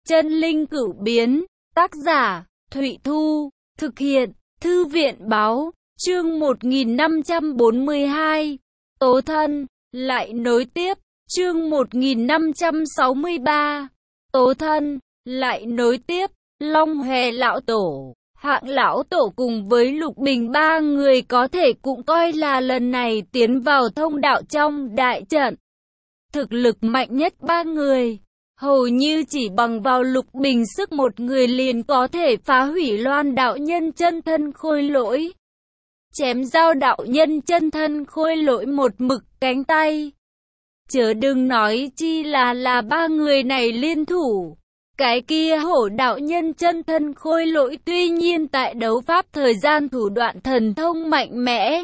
Chân linh cửu biến, tác giả, Thụy Thu, thực hiện, Thư viện báo, chương 1542, Tố thân, lại nối tiếp, chương 1563, Tố thân, lại nối tiếp, Long Hòe lão tổ, Hạng lão tổ cùng với Lục Bình ba người có thể cũng coi là lần này tiến vào thông đạo trong đại trận. Thực lực mạnh nhất ba người, hầu như chỉ bằng vào Lục Bình sức một người liền có thể phá hủy Loan đạo nhân chân thân khôi lỗi. Chém Giao đạo nhân chân thân khôi lỗi một mực cánh tay. Chớ đừng nói chi là ba người này liên thủ. Cái kia Hổ đạo nhân chân thân khôi lỗi tuy nhiên tại đấu pháp thời gian thủ đoạn thần thông mạnh mẽ,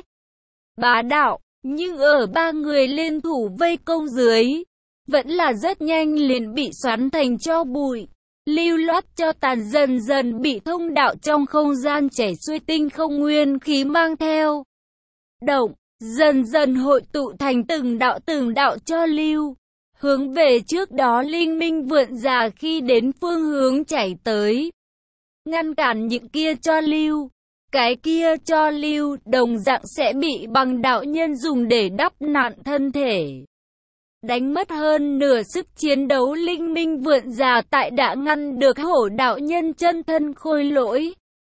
bá đạo, nhưng ở ba người liên thủ vây công dưới, vẫn là rất nhanh liền bị xoắn thành tro bụi. Lưu loát cho tàn dần dần bị thông đạo trong không gian chảy xuôi tinh không nguyên khí mang theo. Động, dần dần hội tụ thành từng đạo cho lưu. Hướng về trước đó linh minh vượn già khi đến phương hướng chảy tới. Ngăn cản những kia cho lưu. Cái kia cho lưu đồng dạng sẽ bị bằng đạo nhân dùng để đắp nặn thân thể. Đánh mất hơn nửa sức chiến đấu linh minh vượn già tại đã ngăn được Hổ đạo nhân chân thân khôi lỗi.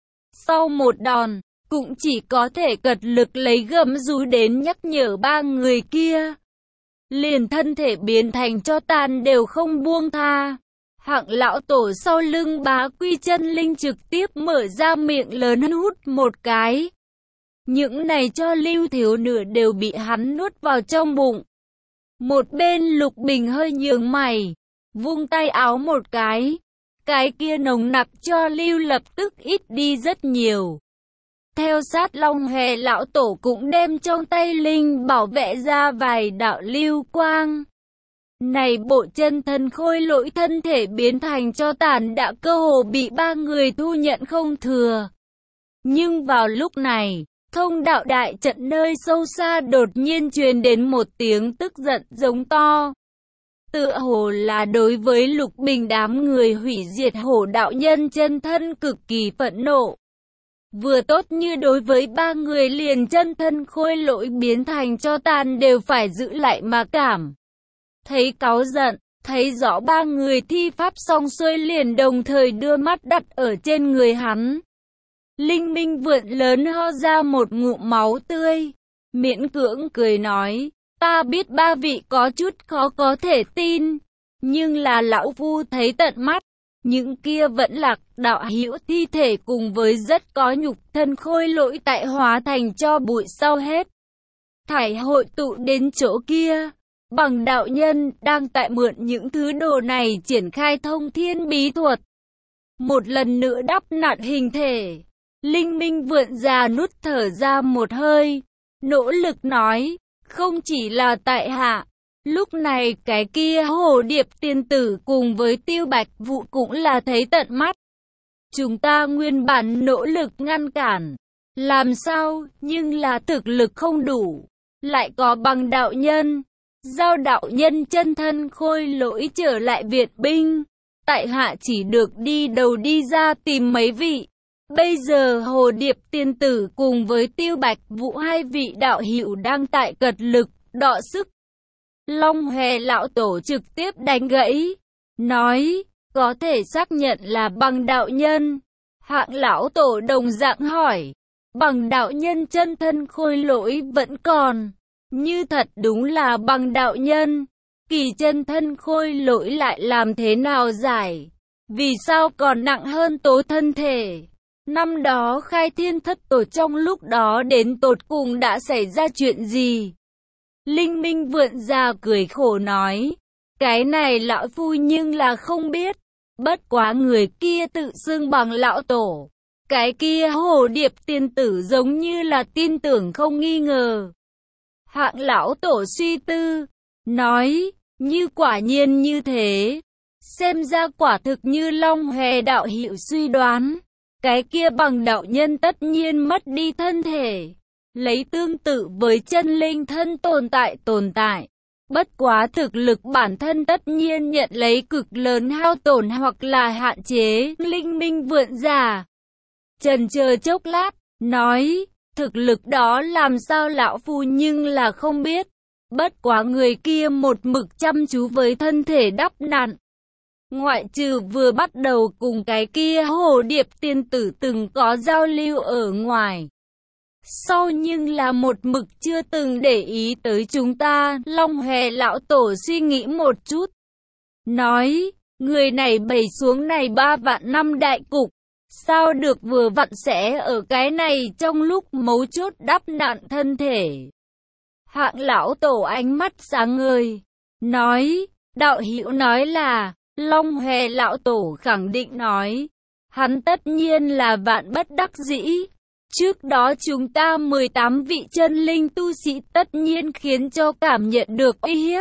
Sau một đòn, cũng chỉ có thể cật lực lấy gầm rú đến nhắc nhở ba người kia. Liền thân thể biến thành cho tàn đều không buông tha. Hạng lão tổ sau lưng Bá Quy chân linh trực tiếp mở ra miệng lớn hút một cái. Những này cho lưu thiếu nửa đều bị hắn nuốt vào trong bụng. Một bên Lục Bình hơi nhướng mày, vung tay áo một cái kia nồng nặc cho lưu lập tức ít đi rất nhiều. Theo sát Long Hòe lão tổ cũng đem trong tay linh bảo vẽ ra vài đạo lưu quang. Này bộ chân thân khôi lỗi thân thể biến thành cho tàn đã cơ hồ bị ba người thu nhận không thừa. Nhưng vào lúc này, thông đạo đại trận nơi sâu xa đột nhiên truyền đến một tiếng tức giận giống to. Tựa hồ là đối với Lục Bình đám người hủy diệt Hổ đạo nhân chân thân cực kỳ phẫn nộ. Vừa tốt như đối với ba người liền chân thân khôi lỗi biến thành cho tàn đều phải giữ lại mà cảm. Thấy cáu giận, thấy rõ ba người thi pháp xong xuôi liền đồng thời đưa mắt đặt ở trên người hắn. Linh minh vượn lớn ho ra một ngụm máu tươi, miễn cưỡng cười nói, ta biết ba vị có chút khó có thể tin, nhưng là lão phu thấy tận mắt. Những kia vẫn lạc đạo hữu thi thể cùng với rất có nhục thân khôi lỗi tại hóa thành cho bụi sau hết thảy hội tụ đến chỗ kia. Bằng đạo nhân đang tại mượn những thứ đồ này triển khai thông thiên bí thuật. Một lần nữa đắp nặn hình thể. Linh minh vượn già nuốt thở ra một hơi. Nỗ lực nói, không chỉ là tại hạ. Lúc này cái kia Hồ Điệp tiên tử cùng với Tiêu Bạch Vụ cũng là thấy tận mắt. Chúng ta nguyên bản nỗ lực ngăn cản. Làm sao, nhưng là thực lực không đủ. Lại có bằng đạo nhân. Giao đạo nhân chân thân khôi lỗi trở lại viện binh. Tại hạ chỉ được đi đầu đi ra tìm mấy vị. Bây giờ Hồ Điệp tiên tử cùng với Tiêu Bạch Vụ hai vị đạo hữu đang tại cật lực, đọ sức. Long Hòe lão tổ trực tiếp đánh gãy, nói, có thể xác nhận là bằng đạo nhân. Hạng lão tổ đồng dạng hỏi, bằng đạo nhân chân thân khôi lỗi vẫn còn, như thật đúng là bằng đạo nhân. Kỳ chân thân khôi lỗi lại làm thế nào giải? Vì sao còn nặng hơn tố thân thể? Năm đó khai thiên thất tổ trong lúc đó đến tột cùng đã xảy ra chuyện gì? Linh minh vượn già cười khổ nói, cái này lão phu nhưng là không biết, bất quá người kia tự xưng bằng lão tổ, cái kia Hồ Điệp tiên tử giống như là tin tưởng không nghi ngờ. Hạng lão tổ suy tư, nói, như quả nhiên như thế, xem ra quả thực như Long Hòe đạo hữu suy đoán, cái kia bằng đạo nhân tất nhiên mất đi thân thể. Lấy tương tự với chân linh thân tồn tại. Bất quá thực lực bản thân tất nhiên nhận lấy cực lớn hao tổn hoặc là hạn chế. Linh Minh vượn giả chần chờ chốc lát, nói, thực lực đó làm sao lão phu nhưng là không biết. Bất quá người kia một mực chăm chú với thân thể đắp nặn. Ngoại trừ vừa bắt đầu cùng cái kia hồ điệp tiên tử từng có giao lưu ở ngoài. Sau nhưng là một mực chưa từng để ý tới chúng ta. Long Hòe lão tổ suy nghĩ một chút. Nói, người này bày xuống này 3 vạn năm đại cục. Sao được vừa vặn sẽ ở cái này trong lúc mấu chốt đắp nặn thân thể. Hạng lão tổ ánh mắt sáng ngời. Nói, đạo hữu nói là, Long Hòe lão tổ khẳng định nói. Hắn tất nhiên là vạn bất đắc dĩ. Trước đó chúng ta 18 vị chân linh tu sĩ tất nhiên khiến cho cảm nhận được uy hiếp.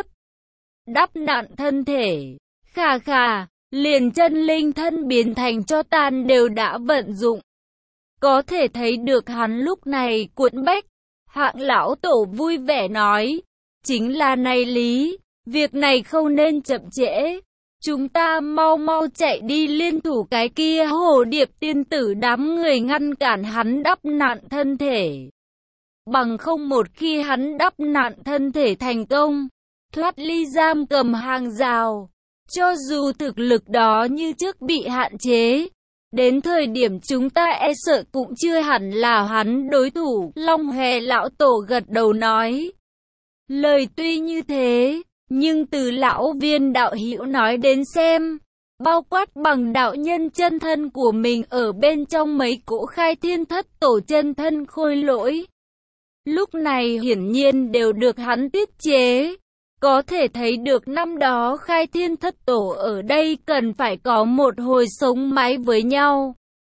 Đắp nặn thân thể. Khà khà, liền chân linh thân biến thành cho tàn đều đã vận dụng. Có thể thấy được hắn lúc này cuộn bách. Hạng lão tổ vui vẻ nói. Chính là này lý. Việc này không nên chậm trễ. Chúng ta mau mau chạy đi liên thủ cái kia hồ điệp tiên tử đám người ngăn cản hắn đắp nặn thân thể. Bằng không một khi hắn đắp nặn thân thể thành công, thoát ly giam cầm hàng rào. Cho dù thực lực đó như trước bị hạn chế, đến thời điểm chúng ta e sợ cũng chưa hẳn là hắn đối thủ. Long Hòe lão tổ gật đầu nói. Lời tuy như thế, nhưng từ lão viên đạo hữu nói đến xem, bao quát bằng đạo nhân chân thân của mình ở bên trong mấy cỗ khai thiên thất tổ chân thân khôi lỗi. Lúc này hiển nhiên đều được hắn tiết chế. Có thể thấy được năm đó khai thiên thất tổ ở đây cần phải có một hồi sống mái với nhau.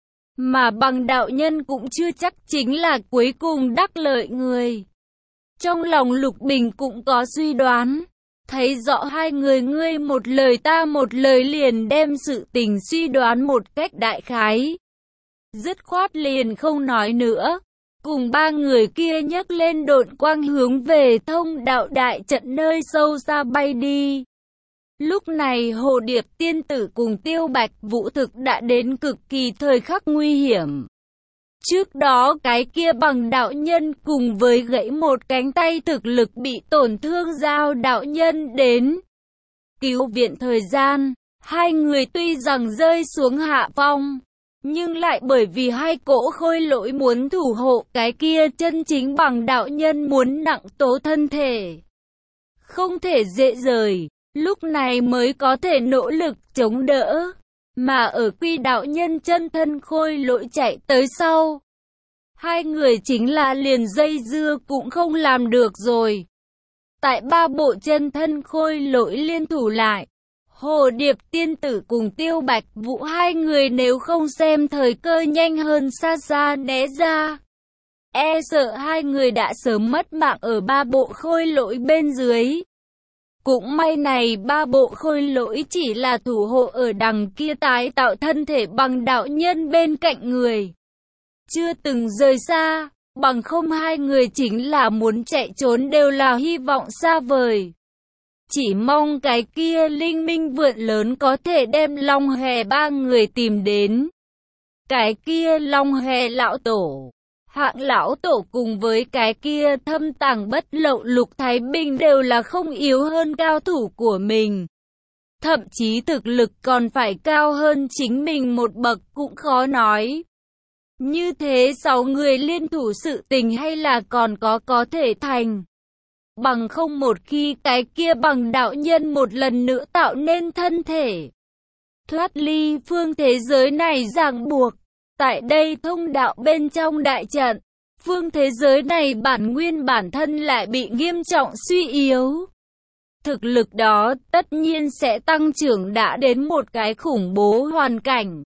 Mà bằng đạo nhân cũng chưa chắc chính là cuối cùng đắc lợi người. Trong lòng Lục Bình cũng có suy đoán. Thấy rõ hai người ngươi một lời ta một lời liền đem sự tình suy đoán một cách đại khái. Dứt khoát liền không nói nữa. Cùng 3 người kia nhấc lên độn quang hướng về thông đạo đại trận nơi sâu xa bay đi. Lúc này hồ điệp tiên tử cùng Tiêu Bạch Vũ thực đã đến cực kỳ thời khắc nguy hiểm. Trước đó cái kia bằng đạo nhân cùng với gãy một cánh tay thực lực bị tổn thương giao đạo nhân đến cứu viện thời gian. Hai người tuy rằng rơi xuống hạ phong, nhưng lại bởi vì hai cỗ khôi lỗi muốn thủ hộ cái kia chân chính bằng đạo nhân muốn nặng tố thân thể. Không thể dễ rời, lúc này mới có thể nỗ lực chống đỡ. Mà ở quy đạo nhân chân thân khôi lỗi chạy tới sau, hai người chính là liền dây dưa cũng không làm được rồi. Tại 3 bộ chân thân khôi lỗi liên thủ lại, hồ điệp tiên tử cùng Tiêu Bạch Vũ hai người nếu không xem thời cơ nhanh hơn xa xa né ra, e sợ hai người đã sớm mất mạng ở 3 bộ khôi lỗi bên dưới. Cũng may này 3 bộ khôi lỗi chỉ là thủ hộ ở đằng kia tái tạo thân thể bằng đạo nhân bên cạnh người, chưa từng rời xa, bằng không hai người chính là muốn chạy trốn đều là hy vọng xa vời. Chỉ mong cái kia linh minh vượn lớn có thể đem Long Hòe 3 người tìm đến. Cái kia Long Hòe lão tổ, Hạng lão tổ cùng với cái kia thâm tàng bất lậu Lục Thái Bình đều là không yếu hơn cao thủ của mình. Thậm chí thực lực còn phải cao hơn chính mình một bậc cũng khó nói. Như thế 6 người liên thủ sự tình hay là còn có thể thành. Bằng không một khi cái kia bằng đạo nhân một lần nữa tạo nên thân thể, thoát ly phương thế giới này ràng buộc. Tại đây thông đạo bên trong đại trận, phương thế giới này nguyên bản thân lại bị nghiêm trọng suy yếu. Thực lực đó tất nhiên sẽ tăng trưởng đã đến một cái khủng bố hoàn cảnh.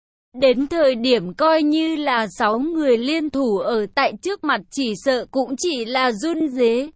Đến thời điểm coi như là 6 người liên thủ ở tại trước mặt chỉ sợ cũng chỉ là run rế.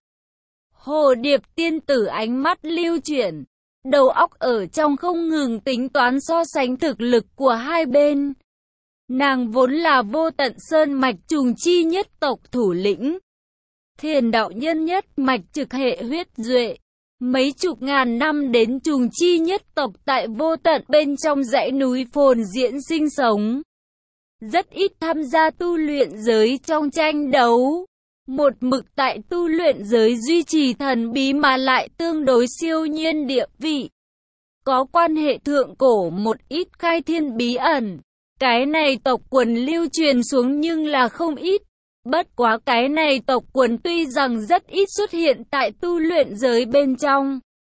Hồ điệp tiên tử ánh mắt lưu chuyển, đầu óc ở trong không ngừng tính toán so sánh thực lực của hai bên. Nàng vốn là Vô Tận Sơn mạch trùng chi nhất tộc thủ lĩnh, Thiền đạo nhân nhất mạch trực hệ huyết duệ, mấy chục ngàn năm đến trùng chi nhất tộc tại vô tận bên trong dãy núi phồn diễn sinh sống. Rất ít tham gia tu luyện giới trong tranh đấu. Một mực tại tu luyện giới duy trì thần bí mà lại tương đối siêu nhiên địa vị. Có quan hệ thượng cổ một ít khai thiên bí ẩn. Cái này tộc quần lưu truyền xuống nhưng là không ít. Bất quá cái này tộc quần tuy rằng rất ít xuất hiện tại tu luyện giới bên trong.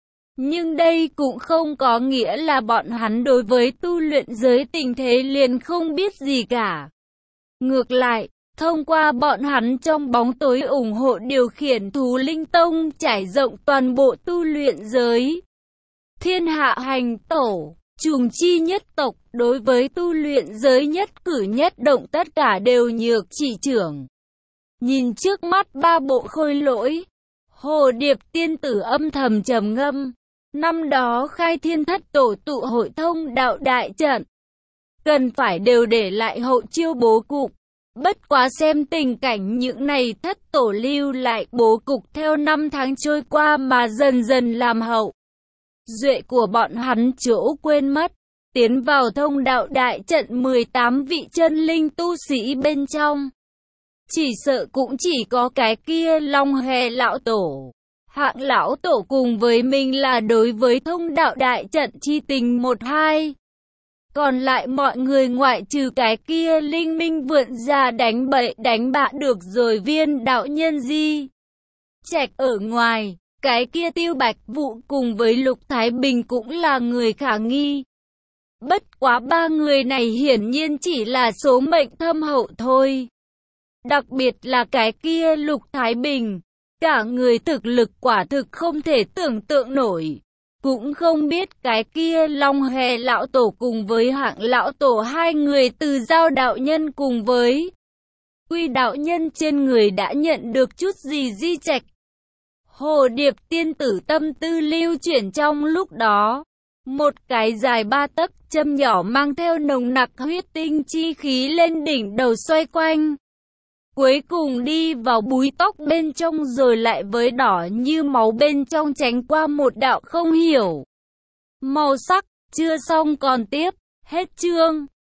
Nhưng đây cũng không có nghĩa là bọn hắn đối với tu luyện giới tình thế liền không biết gì cả. Ngược lại, thông qua bọn hắn trong bóng tối ủng hộ điều khiển thú linh tông trải rộng toàn bộ tu luyện giới. Thiên hạ hành tổ, trùng chi nhất tộc đối với tu luyện giới nhất cử nhất động tất cả đều nhược chỉ trưởng. Nhìn trước mắt ba bộ khôi lỗi, Hồ Điệp tiên tử âm thầm trầm ngâm. Năm đó khai thiên thất tổ tụ hội thông đạo đại trận, cần phải đều để lại hậu chiêu bố cục. Bất quá xem tình cảnh những này thất tổ lưu lại bố cục theo năm tháng trôi qua mà dần dần làm hậu duệ của bọn hắn chỗ quên mất. Tiến vào thông đạo đại trận 18 vị chân linh tu sĩ bên trong. Chỉ sợ cũng chỉ có cái kia Long Hề lão tổ, Hạng lão tổ cùng với mình là đối với thông đạo đại trận chi tình một hai. Còn lại mọi người ngoại trừ cái kia linh minh vượn ra đánh bậy đánh bạ được rồi viên đạo nhân Di Trạch ở ngoài, cái kia Tiêu Bạch Vụ cùng với Lục Thái Bình cũng là người khả nghi. Bất quá ba người này hiển nhiên chỉ là số mệnh thâm hậu thôi. Đặc biệt là cái kia Lục Thái Bình, cả người thực lực quả thực không thể tưởng tượng nổi. Cũng không biết cái kia Long Hề lão tổ cùng với Hạng lão tổ hai người từ Giao đạo nhân cùng với Quy đạo nhân trên người đã nhận được chút gì Di Trạch. Hồ Điệp tiên tử tâm tư lưu chuyển trong lúc đó. Một cái dài 3 tấc châm nhỏ mang theo nồng nặc huyết tinh chi khí lên đỉnh đầu xoay quanh. Cuối cùng đi vào búi tóc bên trong rồi lại với đỏ như máu bên trong tránh qua một đạo không hiểu màu sắc. Chưa xong còn tiếp. Hết chương.